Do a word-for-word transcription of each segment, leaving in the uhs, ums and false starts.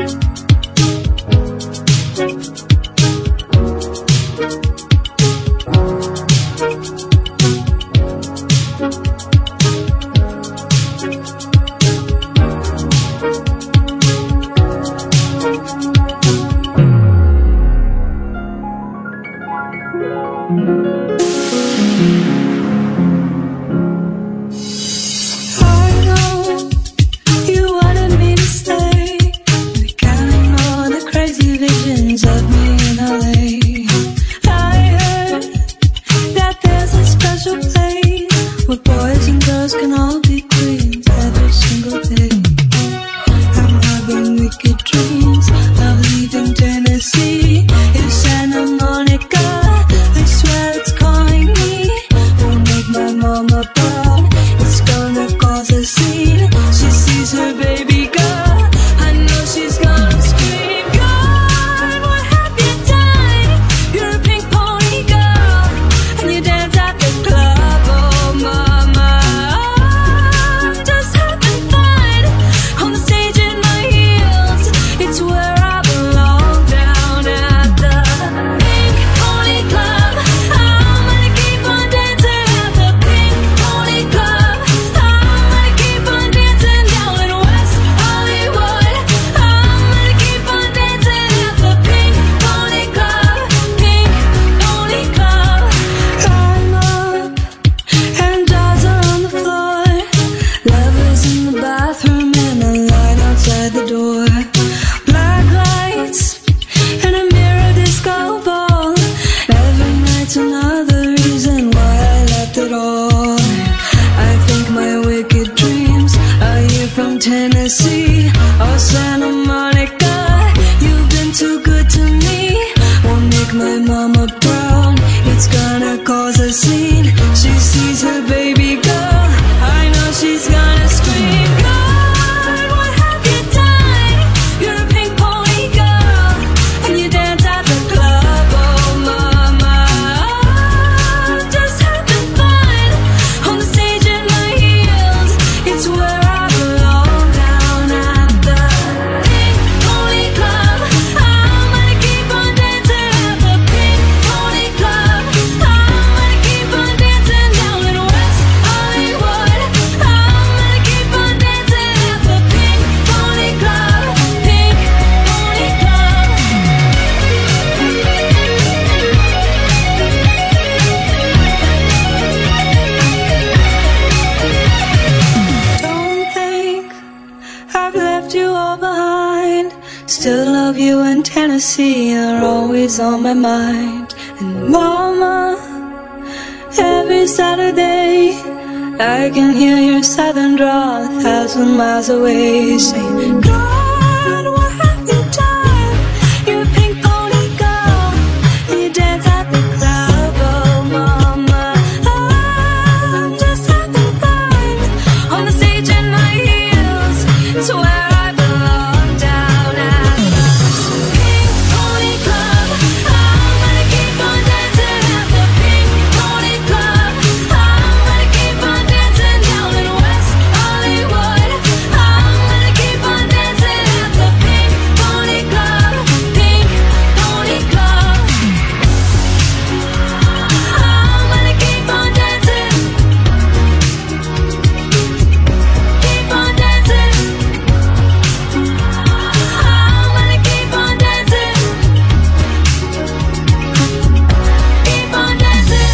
Tennessee or Santa Monica. You've been too good to me. Won't make my mama proud. It's gonna cause a scene. She sees her baby girl. I know she's gonna scream. God, what have you done? You're a pink pony girl, and you dance at the club. Oh mama, just having fun on the stage in my heels. It's where I belong. Still love you, and Tennessee are always on my mind. And mama, every Saturday I can hear your southern drawl a thousand miles away, saying, God, what have you done? You're a pink pony girl, and you dance at the club. Oh mama, I'm just having fun on the stage in my heels. It's where I belong, down at the Pink Pony Club. I'm gonna keep on dancing at the Pink Pony Club. I'm gonna keep on dancing down in West Hollywood. I'm gonna keep on dancing at the Pink Pony Club. Pink Pony Club. I'm gonna keep on dancing. Keep on dancing. I'm gonna keep on dancing. Keep on dancing.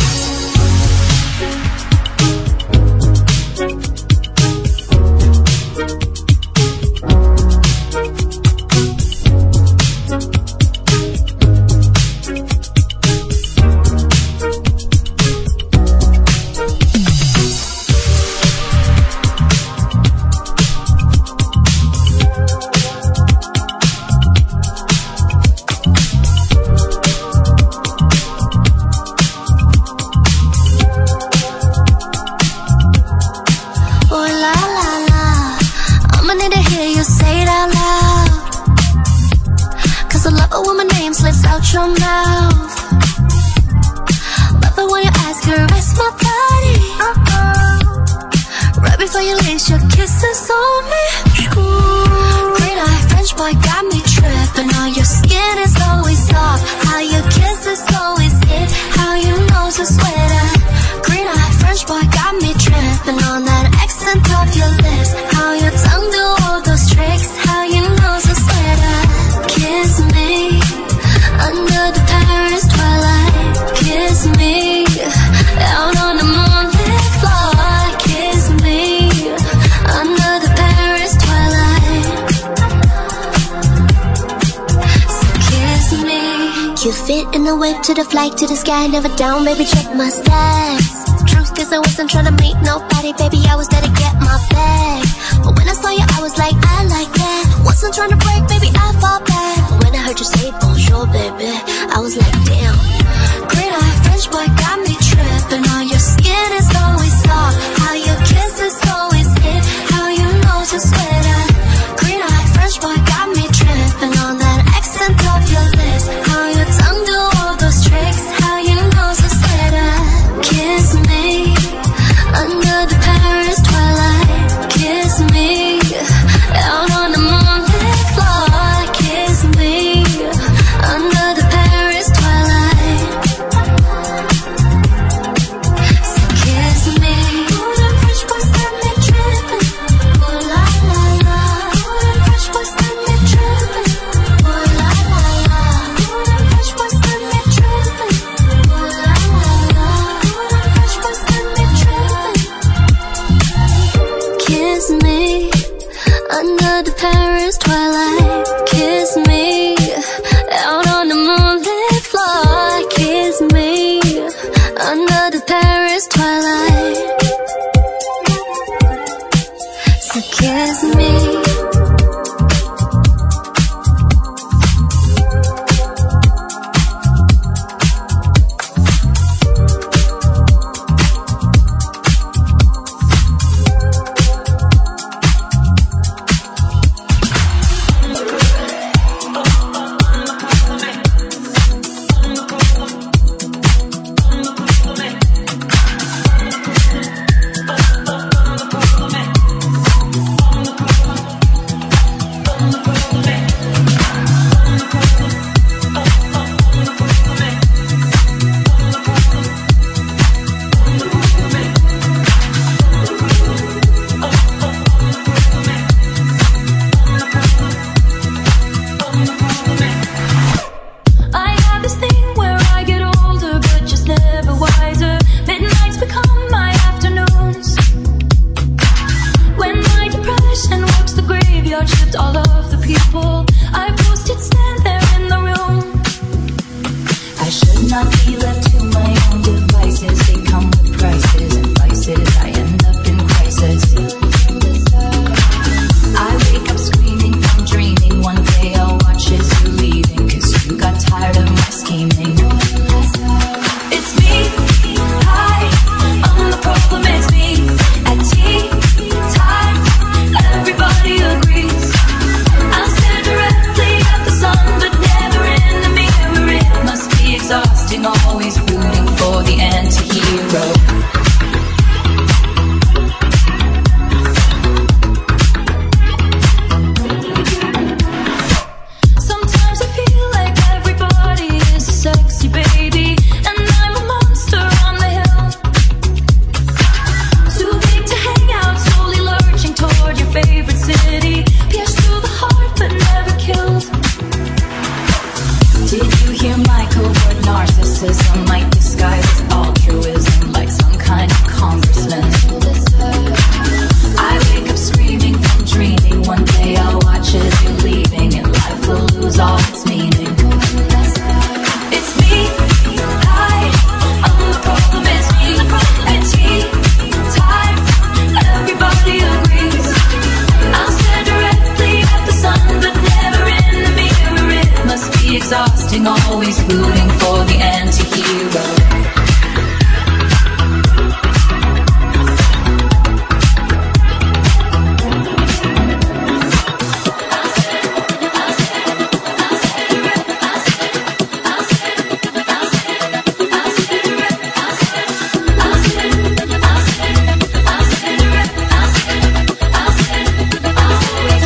Oh la la la, I'ma need to hear you say it out loud. Cause I love it when my name slips out your mouth. Love it when you ask her, rest my body. Uh-oh. Right before you lace your kisses on me. Ooh. Green eye French boy got me is always it. How you know so sweater. Green eye French boy got me tripping on that accent of your lips. How your tongue do all those tricks. How you know so sweater. Kiss me under the Paris twilight. Kiss me out on the moonlit floor. Kiss me under the Paris twilight. So kiss me. You fit in the whip to the flight to the sky. Never down, baby, check my stats. Truth is I wasn't trying to meet nobody, baby, I was there to get my bag. But when I saw you, I was like, I like that. Wasn't trying to break, baby, I fall back. But when I heard you say bonjour, baby, I was like, damn. Green eye French boy got me tripping on your skin is always soft. How your kiss is always hit. How you know so sweater. Green eye French boy got me tripping on that accent of your lips. How your tongue do all those tricks. How you know so sweater. Kiss me under the Paris twilight. Kiss me out on the moonlit floor. Kiss me under the Paris twilight. So kiss me. Ooh, them French boys got me tripping. Ooh la la la. Ooh, them French boys got me tripping. Ooh la la la. Ooh, them French boys got me tripping. Ooh la la la. Ooh, them French boys got me tripping. Kiss me under the Paris twilight. Kiss me out on the moonlit floor. Kiss me under the Paris twilight. So kiss me.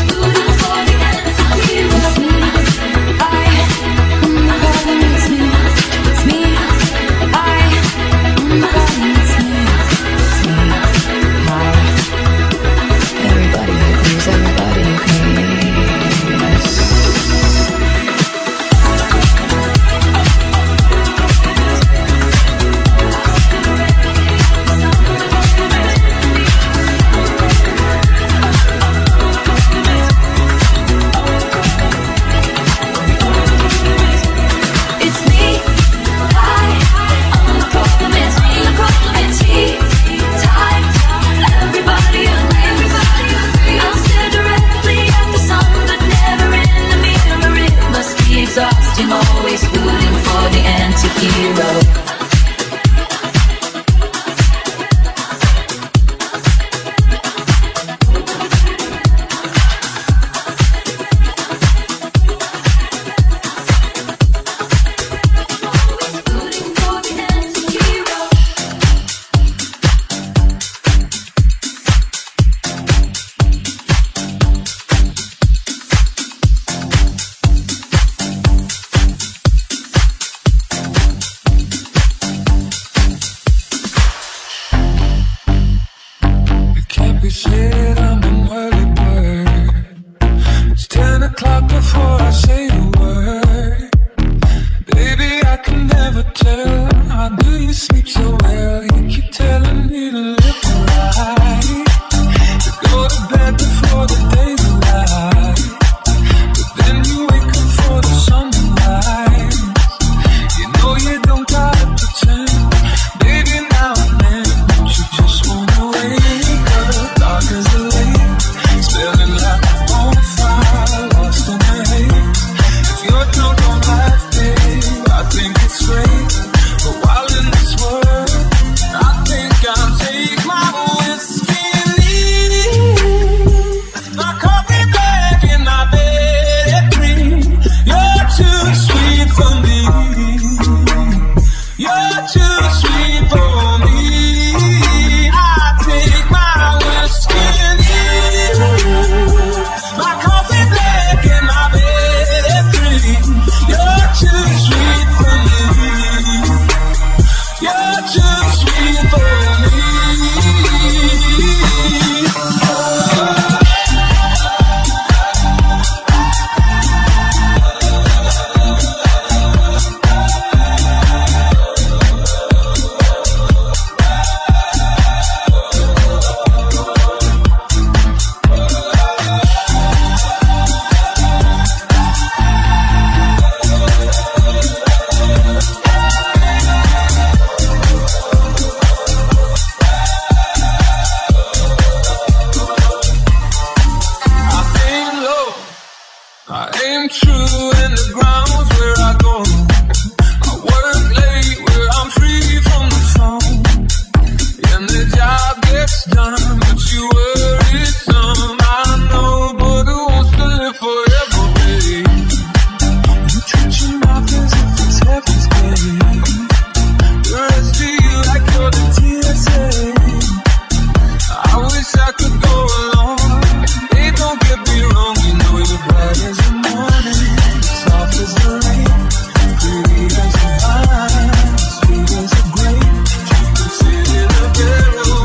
Me I'm always rooting for the anti-hero.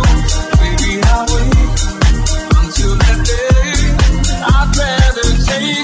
Take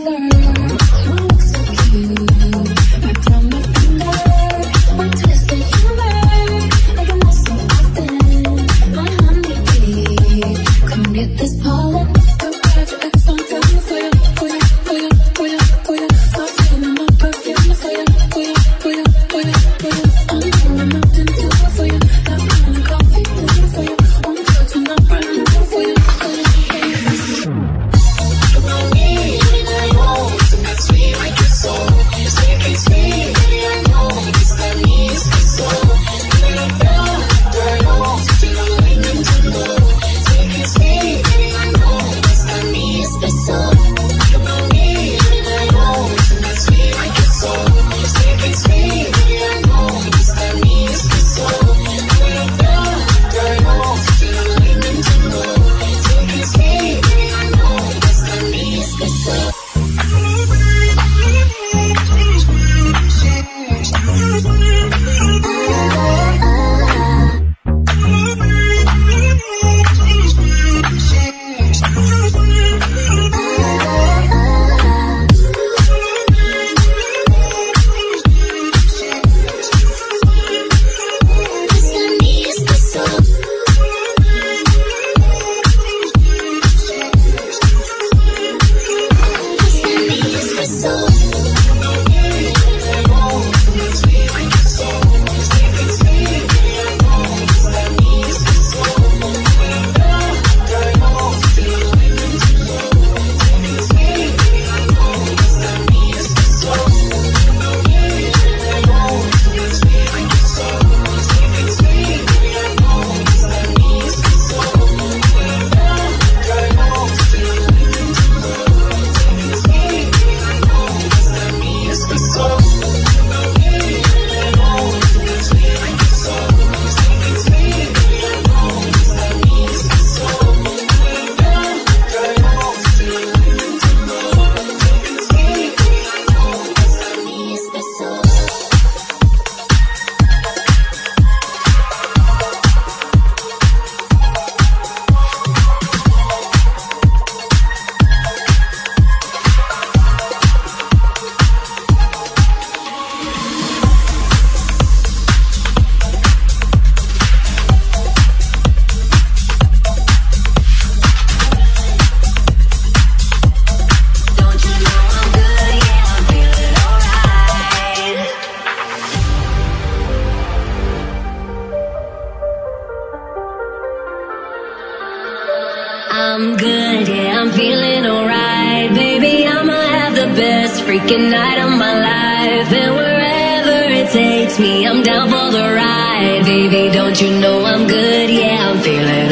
I'm good, yeah, I'm feeling alright. Baby, I'ma have the best freaking night of my life. And wherever it takes me, I'm down for the ride. Baby, don't you know I'm good, yeah, I'm feeling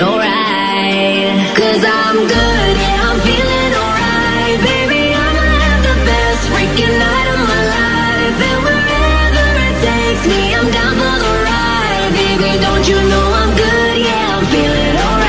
alright. Cause I'm good, yeah, I'm feeling alright. Baby, I'ma have the best freaking night of my life. And wherever it takes me, I'm down for the ride. Baby, don't you know I'm good, yeah, I'm feeling alright.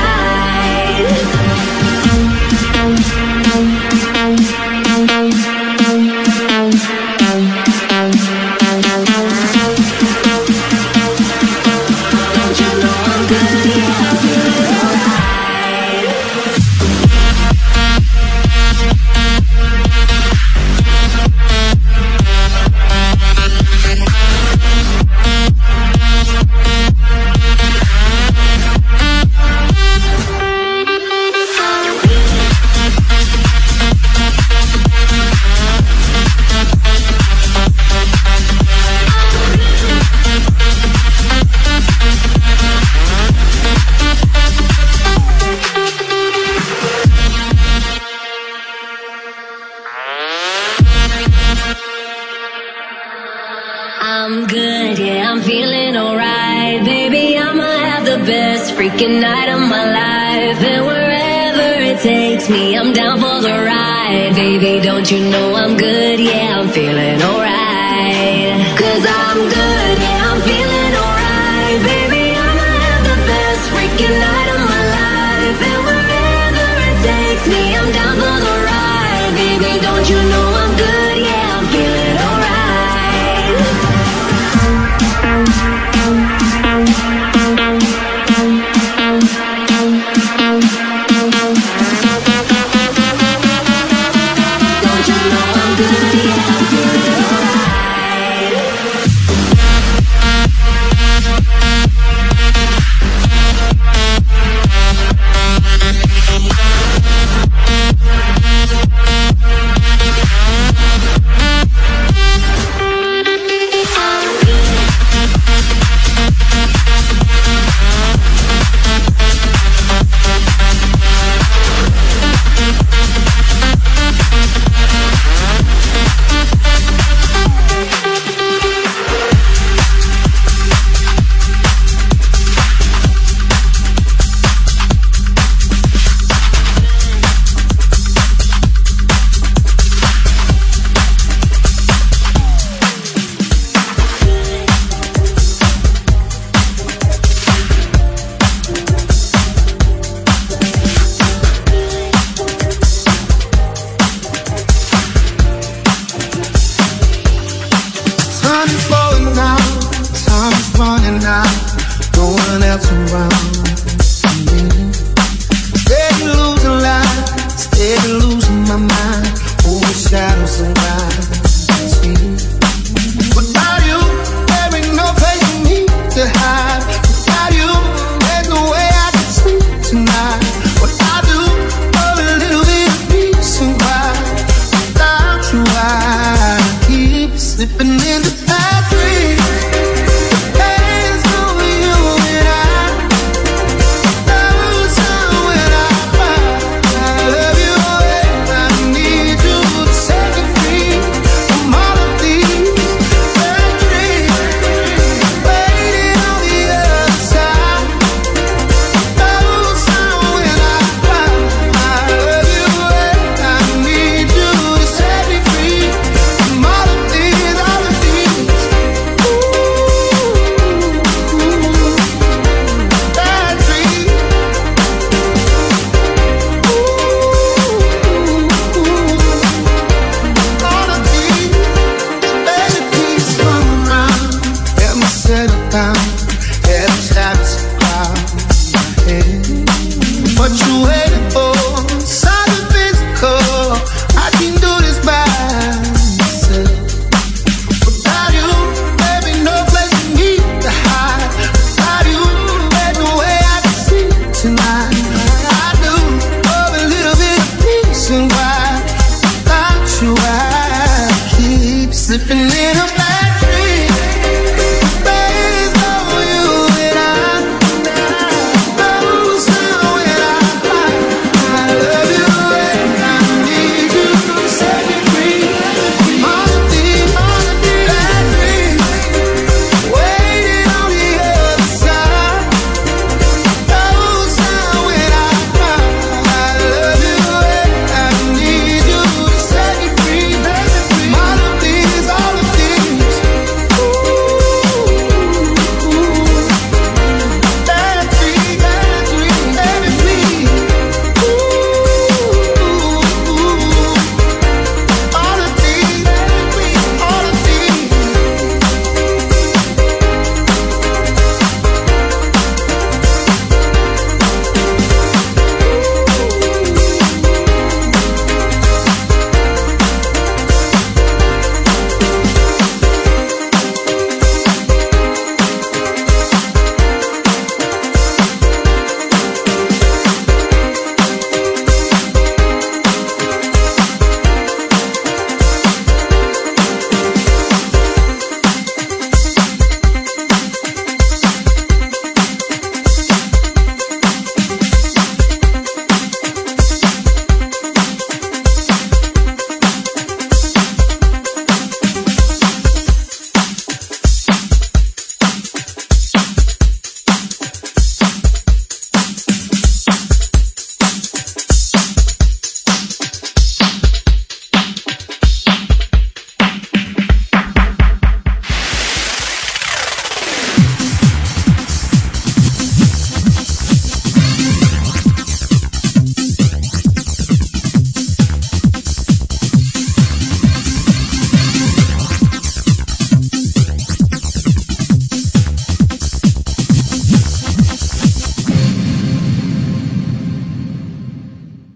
I'm good, yeah, I'm feeling alright. Baby, I'ma have the best freaking night of my life. And wherever it takes me, I'm down for the ride. Baby, don't you know I'm good, yeah, I'm feeling alright. Cause I'm good, yeah, I'm feeling alright. Baby, I'ma have the best freaking night of my life. And wherever it takes me, I'm down for the ride. Baby, don't you know